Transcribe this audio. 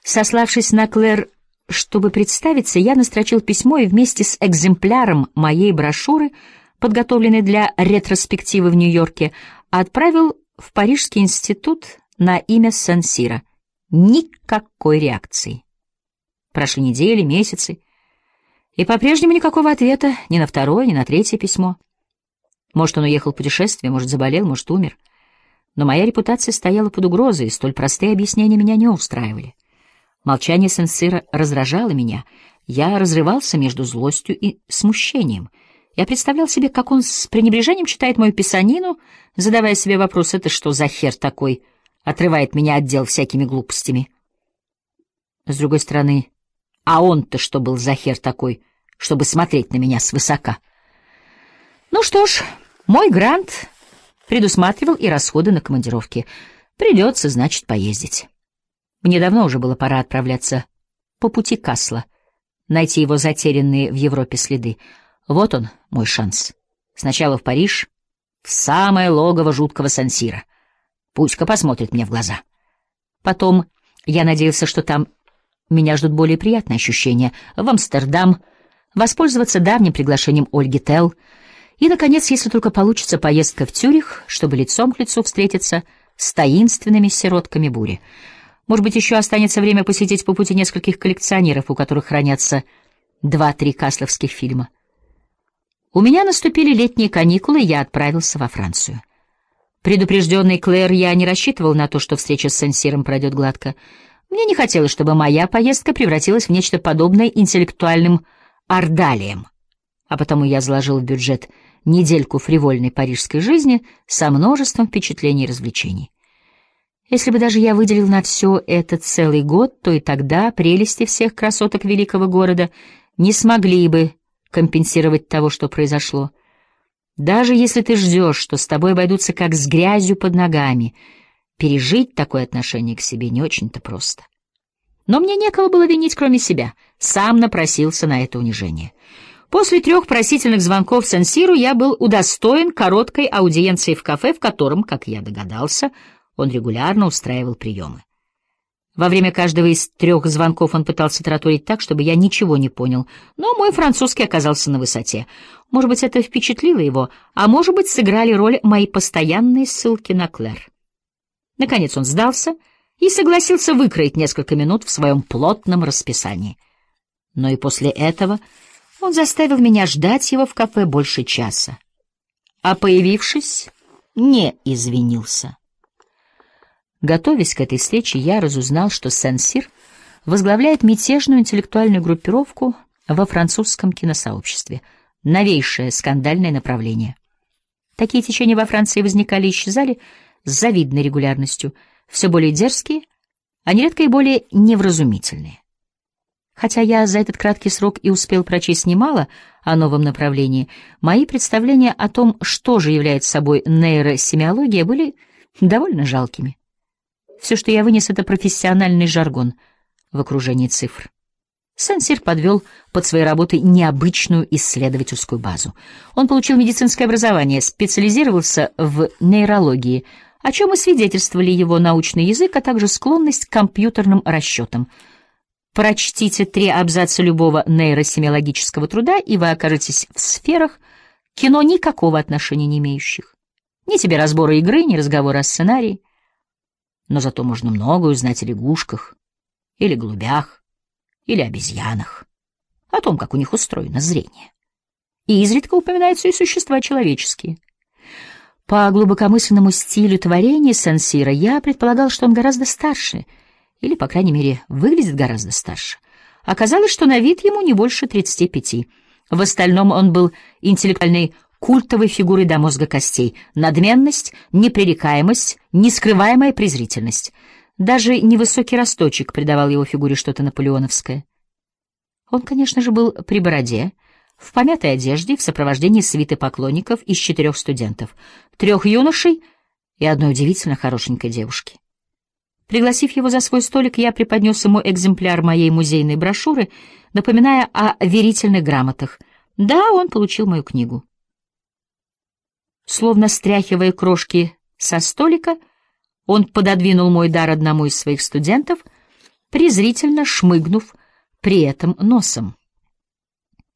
Сославшись на Клэр, чтобы представиться, я настрочил письмо и вместе с экземпляром моей брошюры, подготовленной для ретроспективы в Нью-Йорке, отправил в Парижский институт на имя Сен-Сира. Никакой реакции. Прошли недели, месяцы, и по-прежнему никакого ответа ни на второе, ни на третье письмо. Может, он уехал в путешествие, может, заболел, может, умер. Но моя репутация стояла под угрозой, и столь простые объяснения меня не устраивали. Молчание Сен-Сира раздражало меня. Я разрывался между злостью и смущением. Я представлял себе, как он с пренебрежением читает мою писанину, задавая себе вопрос: это что за хер такой, отрывает меня от дел всякими глупостями. С другой стороны, а он-то что был за хер такой, чтобы смотреть на меня свысока? Ну что ж, мой грант предусматривал и расходы на командировки. Придется, значит, поездить. Мне давно уже было пора отправляться по пути Касла, найти его затерянные в Европе следы. Вот он, мой шанс. Сначала в Париж, в самое логово жуткого Сен-Сира. Пусть-ка посмотрит мне в глаза. Потом я надеялся, что там меня ждут более приятные ощущения. В Амстердам, воспользоваться давним приглашением Ольги Телл. И, наконец, если только получится, поездка в Цюрих, чтобы лицом к лицу встретиться с таинственными сиротками бури. Может быть, еще останется время посетить по пути нескольких коллекционеров, у которых хранятся 2-3 касловских фильма. У меня наступили летние каникулы, и я отправился во Францию. Предупрежденный Клэр, я не рассчитывал на то, что встреча с Сен-Сиром пройдет гладко. Мне не хотелось, чтобы моя поездка превратилась в нечто подобное интеллектуальным ордалиям, а потому я заложил в бюджет недельку фривольной парижской жизни со множеством впечатлений и развлечений. Если бы даже я выделил на все это целый год, то и тогда прелести всех красоток великого города не смогли бы компенсировать того, что произошло. Даже если ты ждешь, что с тобой обойдутся как с грязью под ногами, пережить такое отношение к себе не очень-то просто. Но мне некого было винить, кроме себя. Сам напросился на это унижение. После 3 просительных звонков Сен-Сиру я был удостоен короткой аудиенции в кафе, в котором, как я догадался, он регулярно устраивал приемы. Во время каждого из 3 звонков он пытался тараторить так, чтобы я ничего не понял, но мой французский оказался на высоте. Может быть, это впечатлило его, а может быть, сыграли роль мои постоянные ссылки на Клэр. Наконец он сдался и согласился выкроить несколько минут в своем плотном расписании. Но и после этого он заставил меня ждать его в кафе больше часа, а, появившись, не извинился. Готовясь к этой встрече, я разузнал, что Сен-Сир возглавляет мятежную интеллектуальную группировку во французском киносообществе, новейшее скандальное направление. Такие течения во Франции возникали и исчезали с завидной регулярностью, все более дерзкие, а нередко и более невразумительные. Хотя я за этот краткий срок и успел прочесть немало о новом направлении, мои представления о том, что же является собой нейросемиология, были довольно жалкими. Все, что я вынес, — это профессиональный жаргон в окружении цифр. Сен-Сир подвел под своей работой необычную исследовательскую базу. Он получил медицинское образование, специализировался в нейрологии, о чем и свидетельствовали его научный язык, а также склонность к компьютерным расчетам. Прочтите 3 абзаца любого нейросемиологического труда, и вы окажетесь в сферах, к кино никакого отношения не имеющих. Ни тебе разбора игры, ни разговора о сценарии. Но зато можно многое узнать о лягушках, или голубях, или обезьянах, о том, как у них устроено зрение. И изредка упоминаются и существа человеческие. По глубокомысленному стилю творения Сен-Сира я предполагал, что он гораздо старше, или, по крайней мере, выглядит гораздо старше. Оказалось, что на вид ему не больше 35. В остальном он был интеллектуальной культовой фигурой до мозга костей. Надменность, непререкаемость, нескрываемая презрительность. Даже невысокий росточек придавал его фигуре что-то наполеоновское. Он, конечно же, был при бороде, в помятой одежде, в сопровождении свиты поклонников из 4 студентов, 3 юношей и одной удивительно хорошенькой девушки. Пригласив его за свой столик, я преподнес ему экземпляр моей музейной брошюры, напоминая о верительных грамотах. Да, он получил мою книгу. Словно стряхивая крошки со столика, он пододвинул мой дар одному из своих студентов, презрительно шмыгнув при этом носом.